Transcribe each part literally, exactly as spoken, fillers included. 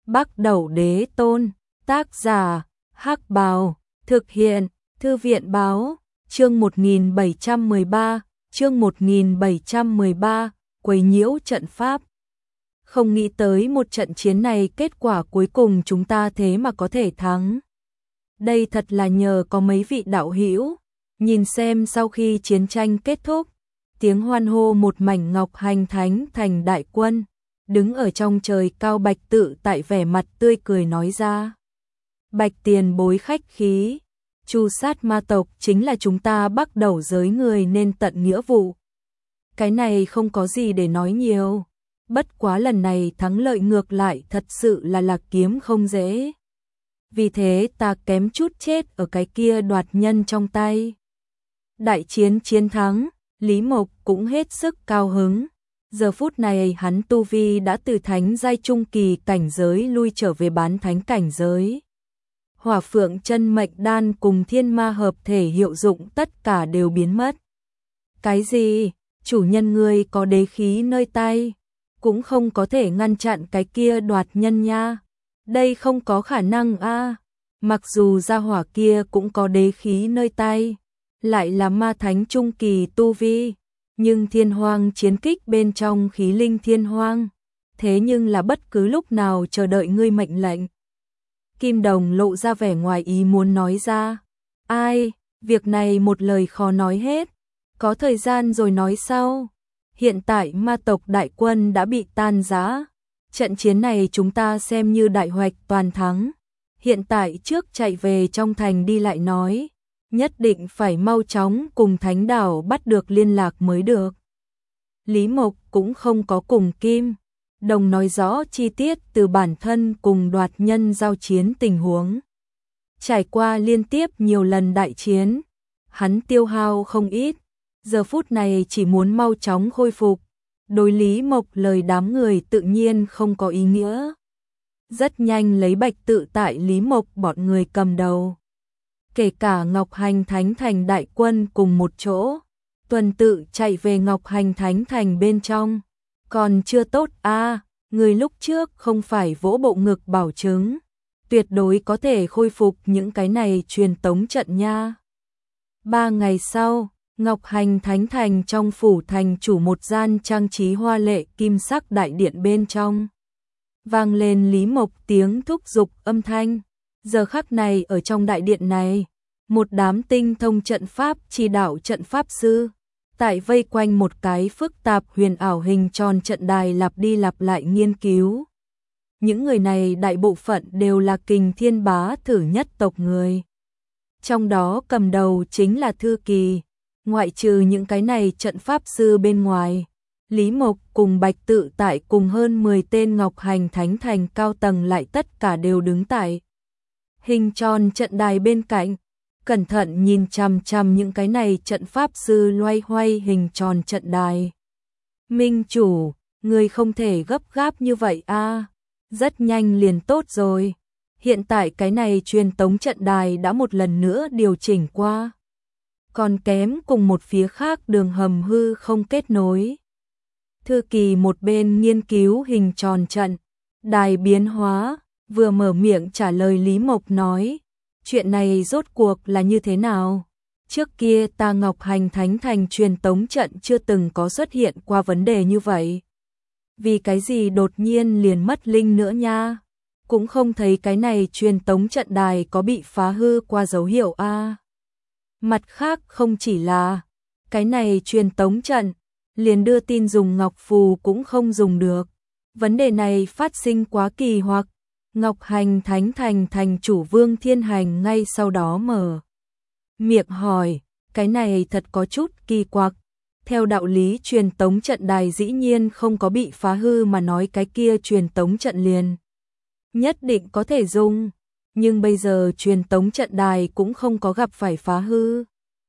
Bắc Đẩu Đế Tôn, tác giả, Hắc Bào, thực hiện, Thư viện báo, chương một nghìn bảy trăm mười ba, chương một nghìn bảy trăm mười ba, quấy nhiễu trận pháp. Không nghĩ tới một trận chiến này kết quả cuối cùng chúng ta thế mà có thể thắng. Đây thật là nhờ có mấy vị đạo hữu. Nhìn xem sau khi chiến tranh kết thúc, tiếng hoan hô một mảnh Ngọc Hành Thánh Thành đại quân, đứng ở trong trời cao Bạch Tự Tại vẻ mặt tươi cười nói ra. Bạch tiền bối khách khí, tru sát ma tộc chính là chúng ta Bắc Đẩu giới người nên tận nghĩa vụ. Cái này không có gì để nói nhiều, bất quá lần này thắng lợi ngược lại thật sự là lạc kiếm không dễ. Vì thế ta kém chút chết ở cái kia đoạt nhân trong tay. Đại chiến chiến thắng, Lý Mộc cũng hết sức cao hứng. Giờ phút này hắn tu vi đã từ thánh giai trung kỳ cảnh giới lui trở về bán thánh cảnh giới. Hỏa Phượng Chân Mệnh Đan cùng Thiên Ma hợp thể hiệu dụng tất cả đều biến mất. Cái gì? Chủ nhân ngươi có đế khí nơi tay, cũng không có thể ngăn chặn cái kia đoạt nhân nha. Đây không có khả năng a. À. Mặc dù gia hỏa kia cũng có đế khí nơi tay, lại là ma thánh trung kỳ tu vi, nhưng thiên hoang chiến kích bên trong khí linh thiên hoang, thế nhưng là bất cứ lúc nào chờ đợi ngươi mệnh lệnh. Kim Đồng lộ ra vẻ ngoài ý muốn nói ra. Ai, việc này một lời khó nói hết, có thời gian rồi nói sau. Hiện tại ma tộc đại quân đã bị tan rã, trận chiến này chúng ta xem như đại hoạch toàn thắng. Hiện tại trước chạy về trong thành đi lại nói, nhất định phải mau chóng cùng Thánh Đảo bắt được liên lạc mới được. Lý Mộc cũng không có cùng Kim Đồng nói rõ chi tiết từ bản thân cùng đoạt nhân giao chiến tình huống. Trải qua liên tiếp nhiều lần đại chiến, hắn tiêu hao không ít, giờ phút này chỉ muốn mau chóng khôi phục. Đối Lý Mộc lời đám người tự nhiên không có ý nghĩa. Rất nhanh lấy Bạch Tự Tại Lý Mộc bọn người cầm đầu. Kể cả Ngọc Hành Thánh Thành đại quân cùng một chỗ, tuần tự chạy về Ngọc Hành Thánh Thành bên trong. Còn chưa tốt a, à, người lúc trước không phải vỗ bộ ngực bảo chứng, tuyệt đối có thể khôi phục những cái này truyền tống trận nha. Ba ngày sau, Ngọc Hành Thánh Thành trong phủ thành chủ một gian trang trí hoa lệ kim sắc đại điện bên trong. Vang lên Lý Mộc tiếng thúc giục âm thanh. Giờ khắc này ở trong đại điện này, một đám tinh thông trận pháp chỉ đạo trận pháp sư, tại vây quanh một cái phức tạp huyền ảo hình tròn trận đài lặp đi lặp lại nghiên cứu. Những người này đại bộ phận đều là Kình Thiên Bá thử nhất tộc người. Trong đó cầm đầu chính là Thư Kỳ. Ngoại trừ những cái này trận pháp sư bên ngoài, Lý Mộc cùng Bạch Tự Tại cùng hơn mười tên Ngọc Hành Thánh Thành cao tầng lại tất cả đều đứng tại hình tròn trận đài bên cạnh, cẩn thận nhìn chằm chằm những cái này trận pháp sư loay hoay hình tròn trận đài. Minh chủ, người không thể gấp gáp như vậy a, à. Rất nhanh liền tốt rồi. Hiện tại cái này truyền tống trận đài đã một lần nữa điều chỉnh qua, còn kém cùng một phía khác đường hầm hư không kết nối. Thư Kỳ một bên nghiên cứu hình tròn trận đài biến hóa, vừa mở miệng trả lời Lý Mộc nói, chuyện này rốt cuộc là như thế nào? Trước kia ta Ngọc Hành Thánh Thành truyền tống trận chưa từng có xuất hiện qua vấn đề như vậy. Vì cái gì đột nhiên liền mất linh nữa nha? Cũng không thấy cái này truyền tống trận đài có bị phá hư qua dấu hiệu a. À. Mặt khác không chỉ là cái này truyền tống trận, liền đưa tin dùng ngọc phù cũng không dùng được. Vấn đề này phát sinh quá kỳ hoặc. Ngọc Hành Thánh Thành thành chủ Vương Thiên Hành ngay sau đó mở miệng hỏi, cái này thật có chút kỳ quặc. Theo đạo lý truyền tống trận đài dĩ nhiên không có bị phá hư mà nói cái kia truyền tống trận liền nhất định có thể dùng, nhưng bây giờ truyền tống trận đài cũng không có gặp phải phá hư.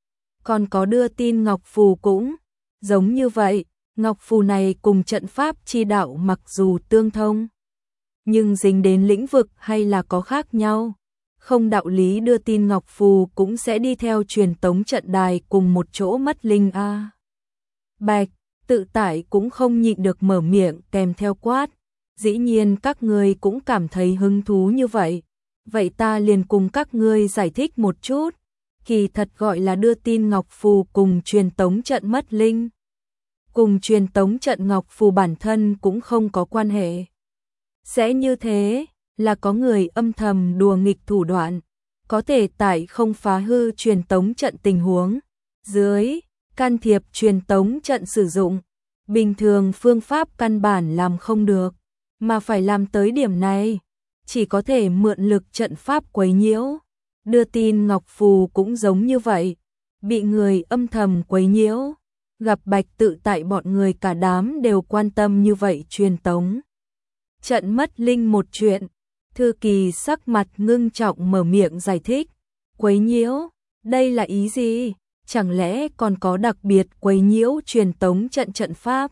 Còn có đưa tin ngọc phù cũng giống như vậy, ngọc phù này cùng trận pháp chi đạo mặc dù tương thông, nhưng dính đến lĩnh vực hay là có khác nhau. Không đạo lý đưa tin ngọc phù cũng sẽ đi theo truyền tống trận đài cùng một chỗ mất linh a. À. Bạch Tự Tại cũng không nhịn được mở miệng kèm theo quát, dĩ nhiên các ngươi cũng cảm thấy hứng thú như vậy. Vậy ta liền cùng các ngươi giải thích một chút. Kỳ thật gọi là đưa tin ngọc phù cùng truyền tống trận mất linh. Cùng truyền tống trận ngọc phù bản thân cũng không có quan hệ. Sẽ như thế là có người âm thầm đùa nghịch thủ đoạn, có thể tại không phá hư truyền tống trận tình huống dưới can thiệp truyền tống trận sử dụng. Bình thường phương pháp căn bản làm không được, mà phải làm tới điểm này, chỉ có thể mượn lực trận pháp quấy nhiễu. Đưa tin ngọc phù cũng giống như vậy, bị người âm thầm quấy nhiễu. Gặp Bạch Tự Tại bọn người cả đám đều quan tâm như vậy truyền tống trận mất linh một chuyện. Thư Kỳ sắc mặt ngưng trọng mở miệng giải thích. Quấy nhiễu, đây là ý gì? Chẳng lẽ còn có đặc biệt quấy nhiễu truyền tống trận trận pháp?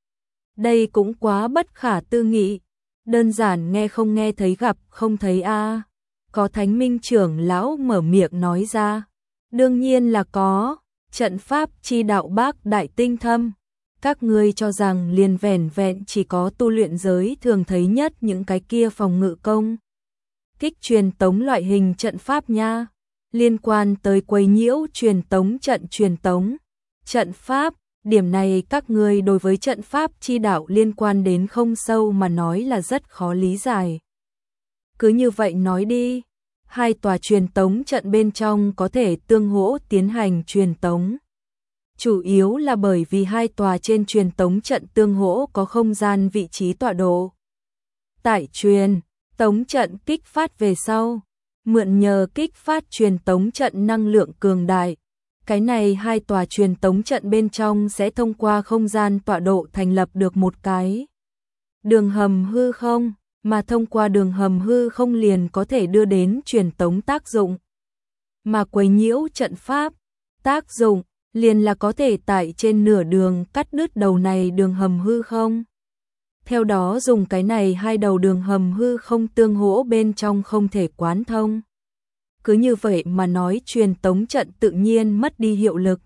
Đây cũng quá bất khả tư nghị, đơn giản nghe không nghe thấy gặp không thấy a. À. Có Thánh Minh trưởng lão mở miệng nói ra. Đương nhiên là có, trận pháp chi đạo bác đại tinh thâm. Các ngươi cho rằng liền vẻn vẹn chỉ có tu luyện giới thường thấy nhất những cái kia phòng ngự công kích truyền tống loại hình trận pháp nha. Liên quan tới quấy nhiễu truyền tống trận truyền tống trận pháp, điểm này các ngươi đối với trận pháp chi đạo liên quan đến không sâu mà nói là rất khó lý giải. Cứ như vậy nói đi, hai tòa truyền tống trận bên trong có thể tương hỗ tiến hành truyền tống. Chủ yếu là bởi vì hai tòa trên truyền tống trận tương hỗ có không gian vị trí tọa độ. Tại truyền tống trận kích phát về sau, mượn nhờ kích phát truyền tống trận năng lượng cường đại. Cái này hai tòa truyền tống trận bên trong sẽ thông qua không gian tọa độ thành lập được một cái đường hầm hư không, mà thông qua đường hầm hư không liền có thể đưa đến truyền tống tác dụng. Mà quấy nhiễu trận pháp, tác dụng liền là có thể tại trên nửa đường cắt đứt đầu này đường hầm hư không. Theo đó dùng cái này hai đầu đường hầm hư không tương hỗ bên trong không thể quán thông. Cứ như vậy mà nói truyền tống trận tự nhiên mất đi hiệu lực.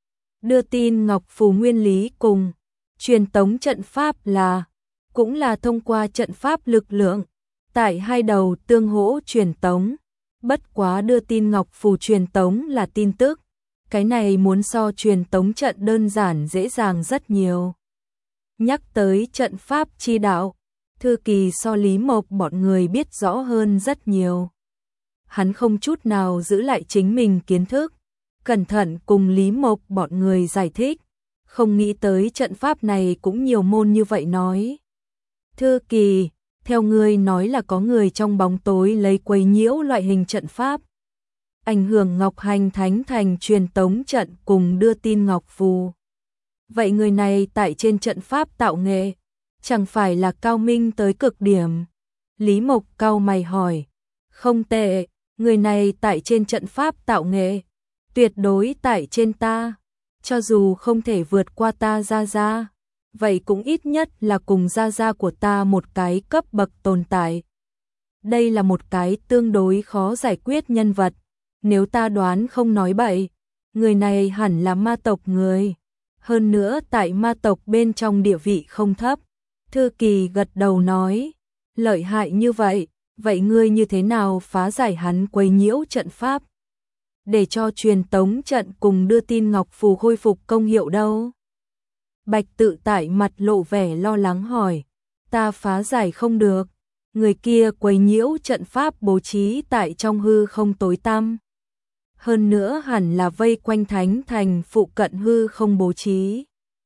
Đưa tin ngọc phù nguyên lý cùng truyền tống trận pháp là cũng là thông qua trận pháp lực lượng tại hai đầu tương hỗ truyền tống. Bất quá đưa tin ngọc phù truyền tống là tin tức, cái này muốn so truyền tống trận đơn giản dễ dàng rất nhiều. Nhắc tới trận pháp chi đạo, Thư Kỳ so Lý Mộc bọn người biết rõ hơn rất nhiều. Hắn không chút nào giữ lại chính mình kiến thức, cẩn thận cùng Lý Mộc bọn người giải thích, không nghĩ tới trận pháp này cũng nhiều môn như vậy nói. Thư Kỳ, theo ngươi nói là có người trong bóng tối lấy quấy nhiễu loại hình trận pháp, ảnh hưởng Ngọc Hành Thánh Thành truyền tống trận cùng đưa tin ngọc phù. Vậy người này tại trên trận pháp tạo nghệ, chẳng phải là cao minh tới cực điểm? Lý Mộc cau mày hỏi. Không tệ, người này tại trên trận pháp tạo nghệ, tuyệt đối tại trên ta, cho dù không thể vượt qua ta ra ra, vậy cũng ít nhất là cùng ra ra của ta một cái cấp bậc tồn tại. Đây là một cái tương đối khó giải quyết nhân vật, nếu ta đoán không nói bậy, người này hẳn là ma tộc người. Hơn nữa tại ma tộc bên trong địa vị không thấp. Thư Kỳ gật đầu nói, lợi hại như vậy, vậy ngươi như thế nào phá giải hắn quấy nhiễu trận pháp, để cho truyền tống trận cùng đưa tin ngọc phù khôi phục công hiệu đâu? Bạch Tự Tại mặt lộ vẻ lo lắng hỏi, ta phá giải không được, người kia quấy nhiễu trận pháp bố trí tại trong hư không tối tăm. Hơn nữa hẳn là vây quanh Thánh Thành phụ cận hư không bố trí.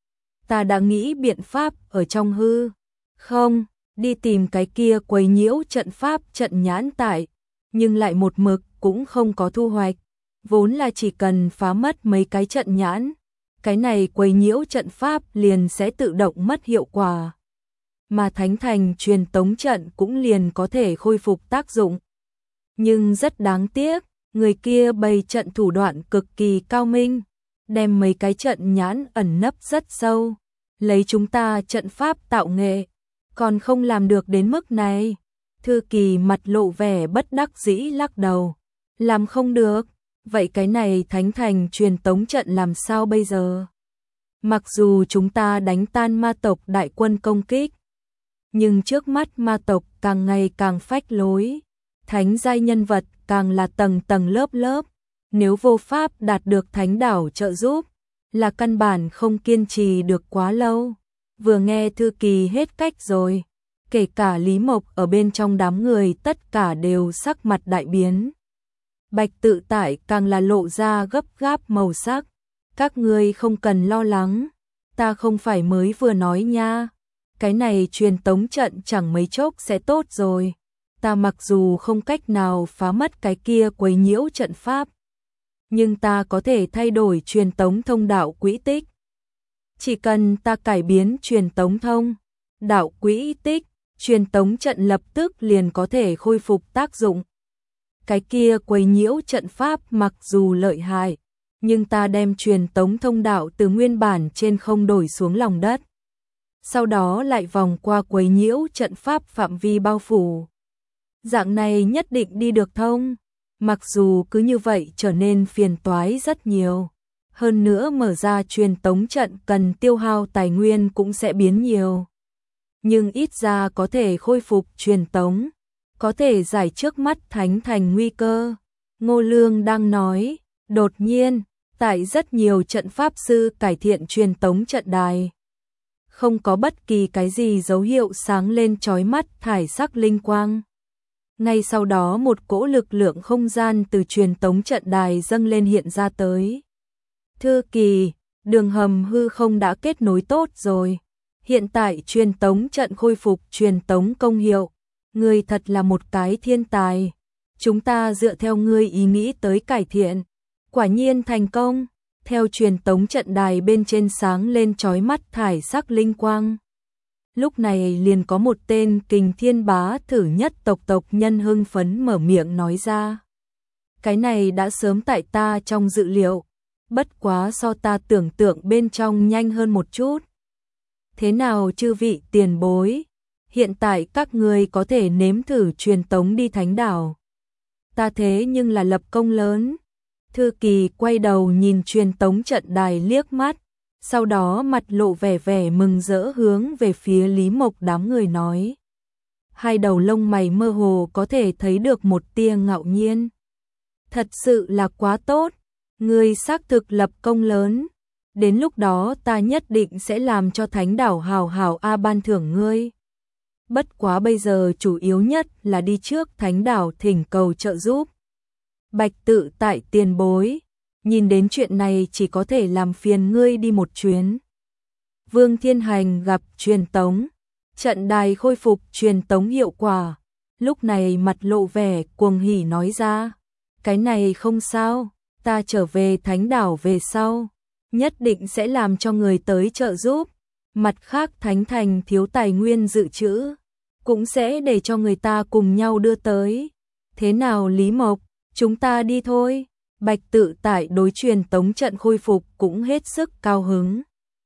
Ta đã nghĩ biện pháp ở trong hư không, đi tìm cái kia quấy nhiễu trận pháp trận nhãn tại, nhưng lại một mực cũng không có thu hoạch. Vốn là chỉ cần phá mất mấy cái trận nhãn, cái này quấy nhiễu trận pháp liền sẽ tự động mất hiệu quả. Mà Thánh Thành truyền tống trận cũng liền có thể khôi phục tác dụng. Nhưng rất đáng tiếc, người kia bày trận thủ đoạn cực kỳ cao minh, đem mấy cái trận nhãn ẩn nấp rất sâu, lấy chúng ta trận pháp tạo nghệ, còn không làm được đến mức này. Thư Kỳ mặt lộ vẻ bất đắc dĩ lắc đầu, làm không được, vậy cái này Thánh Thành truyền tống trận làm sao bây giờ? Mặc dù chúng ta đánh tan ma tộc đại quân công kích, Nhưng trước mắt ma tộc càng ngày càng phách lối, thánh giai nhân vật càng là tầng tầng lớp lớp, nếu vô pháp đạt được thánh đảo trợ giúp, là căn bản không kiên trì được quá lâu. Vừa nghe Thư Kỳ hết cách rồi, kể cả Lý Mộc ở bên trong đám người tất cả đều sắc mặt đại biến. Bạch Tự Tại càng là lộ ra gấp gáp màu sắc. Các ngươi không cần lo lắng, ta không phải mới vừa nói nha. Cái này truyền tống trận chẳng mấy chốc sẽ tốt rồi. Ta mặc dù không cách nào phá mất cái kia quấy nhiễu trận pháp, nhưng ta có thể thay đổi truyền tống thông đạo quỹ tích. Chỉ cần ta cải biến truyền tống thông đạo quỹ tích, truyền tống trận lập tức liền có thể khôi phục tác dụng. Cái kia quấy nhiễu trận pháp mặc dù lợi hại, nhưng ta đem truyền tống thông đạo từ nguyên bản trên không đổi xuống lòng đất. Sau đó lại vòng qua quấy nhiễu trận pháp phạm vi bao phủ. Dạng này nhất định đi được thông, mặc dù cứ như vậy trở nên phiền toái rất nhiều. Hơn nữa mở ra truyền tống trận cần tiêu hao tài nguyên cũng sẽ biến nhiều. Nhưng ít ra có thể khôi phục truyền tống, có thể giải trước mắt thánh thành nguy cơ. Ngô Lương đang nói, đột nhiên, tại rất nhiều trận pháp sư cải thiện truyền tống trận đài. Không có bất kỳ cái gì dấu hiệu sáng lên chói mắt thải sắc linh quang. Ngay sau đó một cỗ lực lượng không gian từ truyền tống trận đài dâng lên hiện ra tới. Thư Kỳ, đường hầm hư không đã kết nối tốt rồi. Hiện tại truyền tống trận khôi phục truyền tống công hiệu. Ngươi thật là một cái thiên tài. Chúng ta dựa theo ngươi ý nghĩ tới cải thiện. Quả nhiên thành công. Theo truyền tống trận đài bên trên sáng lên chói mắt thải sắc linh quang. Lúc này liền có một tên Kình Thiên Bá thử nhất tộc tộc nhân hưng phấn mở miệng nói ra. Cái này đã sớm tại ta trong dự liệu, bất quá so ta tưởng tượng bên trong nhanh hơn một chút. Thế nào chư vị tiền bối, hiện tại các ngươi có thể nếm thử truyền tống đi thánh đảo. Ta thế nhưng là lập công lớn. Thư Kỳ quay đầu nhìn truyền tống trận đài liếc mắt, sau đó mặt lộ vẻ vẻ mừng rỡ hướng về phía Lý Mộc đám người nói. Hai đầu lông mày mơ hồ có thể thấy được một tia ngạo nhiên. Thật sự là quá tốt, ngươi xác thực lập công lớn. Đến lúc đó ta nhất định sẽ làm cho thánh đảo hào hào a ban thưởng ngươi. Bất quá bây giờ chủ yếu nhất là đi trước thánh đảo thỉnh cầu trợ giúp. Bạch Tự Tại tiền bối, nhìn đến chuyện này chỉ có thể làm phiền ngươi đi một chuyến. Vương Thiên Hành gặp truyền tống, trận đài khôi phục truyền tống hiệu quả, lúc này mặt lộ vẻ cuồng hỉ nói ra, cái này không sao, ta trở về thánh đảo về sau, nhất định sẽ làm cho người tới trợ giúp, mặt khác thánh thành thiếu tài nguyên dự trữ, cũng sẽ để cho người ta cùng nhau đưa tới. Thế nào Lý Mộc, chúng ta đi thôi. Bạch Tự Tại đối truyền tống trận khôi phục cũng hết sức cao hứng.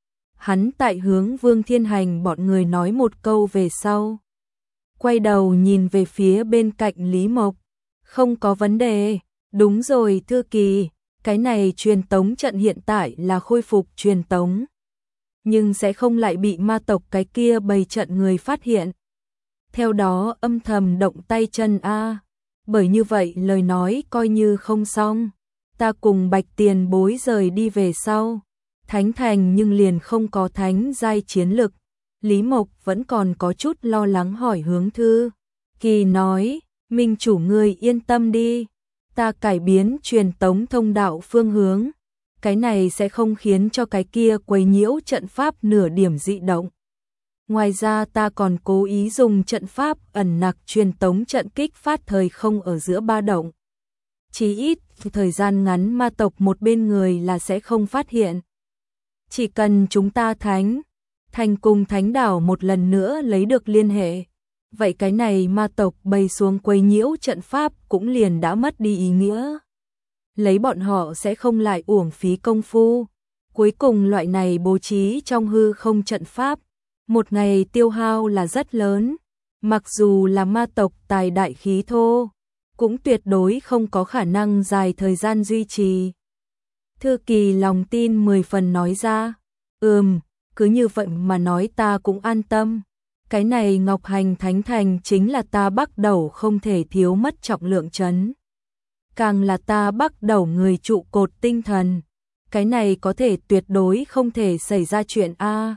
Hắn tại hướng Vương Thiên Hành bọn người nói một câu về sau. Quay đầu nhìn về phía bên cạnh Lý Mộc. Không có vấn đề, đúng rồi Thư Kỳ, cái này truyền tống trận hiện tại là khôi phục truyền tống. Nhưng sẽ không lại bị ma tộc cái kia bày trận người phát hiện. Theo đó âm thầm động tay chân a, bởi như vậy lời nói coi như không xong. Ta cùng Bạch tiền bối rời đi về sau. Thánh thành nhưng liền không có thánh giai chiến lực. Lý Mộc vẫn còn có chút lo lắng hỏi hướng Thư Kỳ nói, minh chủ ngươi yên tâm đi. Ta cải biến truyền tống thông đạo phương hướng. Cái này sẽ không khiến cho cái kia quấy nhiễu trận pháp nửa điểm dị động. Ngoài ra ta còn cố ý dùng trận pháp ẩn nặc truyền tống trận kích phát thời không ở giữa ba động. Chỉ ít, thời gian ngắn ma tộc một bên người là sẽ không phát hiện. Chỉ cần chúng ta thánh, thành cùng thánh đảo một lần nữa lấy được liên hệ. Vậy cái này ma tộc bày xuống quấy nhiễu trận pháp cũng liền đã mất đi ý nghĩa. Lấy bọn họ sẽ không lại uổng phí công phu. Cuối cùng loại này bố trí trong hư không trận pháp. Một ngày tiêu hao là rất lớn. Mặc dù là ma tộc tài đại khí thô, cũng tuyệt đối không có khả năng dài thời gian duy trì. Thư Kỳ lòng tin mười phần nói ra, ừm, cứ như vậy mà nói ta cũng an tâm. Cái này Ngọc Hành Thánh Thành chính là ta bắt đầu không thể thiếu mất trọng lượng trấn. Càng là ta bắt đầu người trụ cột tinh thần. Cái này có thể tuyệt đối không thể xảy ra chuyện a.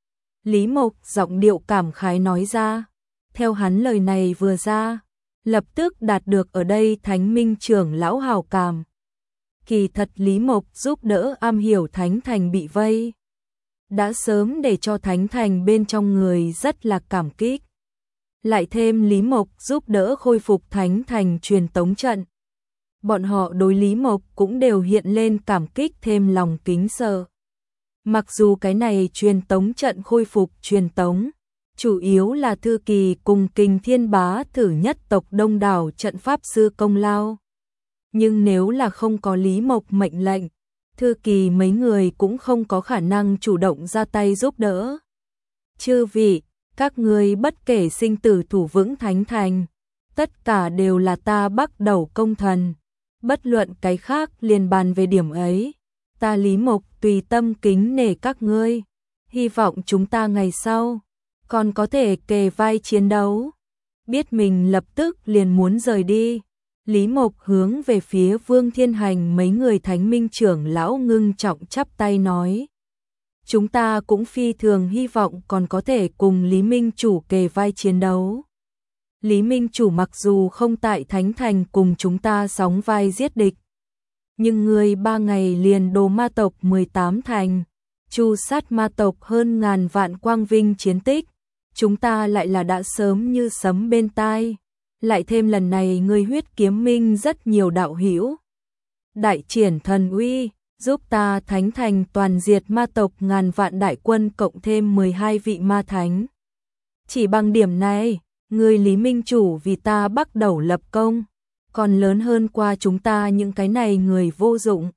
Lý Mộc giọng điệu cảm khái nói ra. Theo hắn lời này vừa ra, lập tức đạt được ở đây Thánh Minh trưởng lão hào cảm. Kỳ thật Lý Mộc giúp đỡ am hiểu Thánh Thành bị vây, đã sớm để cho Thánh Thành bên trong người rất là cảm kích. Lại thêm Lý Mộc giúp đỡ khôi phục Thánh Thành truyền tống trận. Bọn họ đối Lý Mộc cũng đều hiện lên cảm kích thêm lòng kính sợ. Mặc dù cái này truyền tống trận khôi phục truyền tống, chủ yếu là Thư Kỳ cùng Kình Thiên Bá thử nhất tộc đông đảo trận pháp sư công lao. Nhưng nếu là không có Lý Mộc mệnh lệnh, Thư Kỳ mấy người cũng không có khả năng chủ động ra tay giúp đỡ. Chư vị, các ngươi bất kể sinh tử thủ vững Thánh Thành, tất cả đều là ta bắt đầu công thần. Bất luận cái khác liền bàn về điểm ấy, ta Lý Mộc tùy tâm kính nể các ngươi, hy vọng chúng ta ngày sau còn có thể kề vai chiến đấu. Biết mình lập tức liền muốn rời đi, Lý Mộc hướng về phía Vương Thiên Hành mấy người Thánh Minh trưởng lão ngưng trọng chắp tay nói. Chúng ta cũng phi thường hy vọng còn có thể cùng Lý Minh chủ kề vai chiến đấu. Lý Minh chủ mặc dù không tại Thánh Thành cùng chúng ta sóng vai giết địch, nhưng người ba ngày liền đồ ma tộc mười tám thành, chu sát ma tộc hơn ngàn vạn quang vinh chiến tích, chúng ta lại là đã sớm như sấm bên tai. Lại thêm lần này người huyết kiếm minh rất nhiều đạo hữu đại triển thần uy, giúp ta Thánh Thành toàn diệt ma tộc ngàn vạn đại quân cộng thêm mười hai vị ma thánh. Chỉ bằng điểm này, người Lý Minh chủ vì ta bắt đầu lập công, còn lớn hơn qua chúng ta những cái này người vô dụng.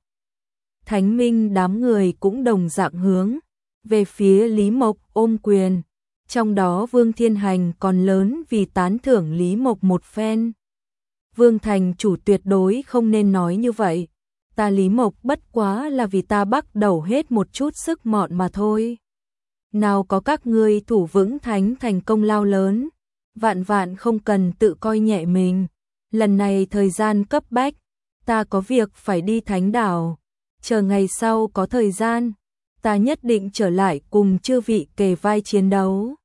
Thánh Minh đám người cũng đồng dạng hướng về phía Lý Mộc ôm quyền. Trong đó Vương Thiên Hành còn lớn vì tán thưởng Lý Mộc một phen. Vương Thành chủ tuyệt đối không nên nói như vậy. Ta Lý Mộc bất quá là vì ta bắt đầu hết một chút sức mọn mà thôi. Nào có các ngươi thủ vững Thánh Thành công lao lớn. Vạn vạn không cần tự coi nhẹ mình. Lần này thời gian cấp bách, ta có việc phải đi Thánh Đảo. Chờ ngày sau có thời gian, ta nhất định trở lại cùng chư vị kề vai chiến đấu.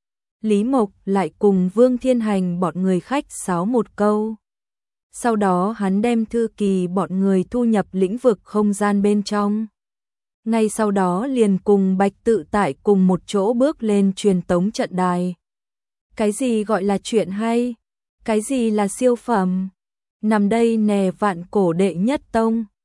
Lý Mộc lại cùng Vương Thiên Hành bọn người khách sáo một câu. Sau đó hắn đem Thư Kỳ bọn người thu nhập lĩnh vực không gian bên trong. Ngay sau đó liền cùng Bạch Tự Tại cùng một chỗ bước lên truyền tống trận đài. Cái gì gọi là chuyện hay? Cái gì là siêu phẩm? Nằm đây nè vạn cổ đệ nhất tông.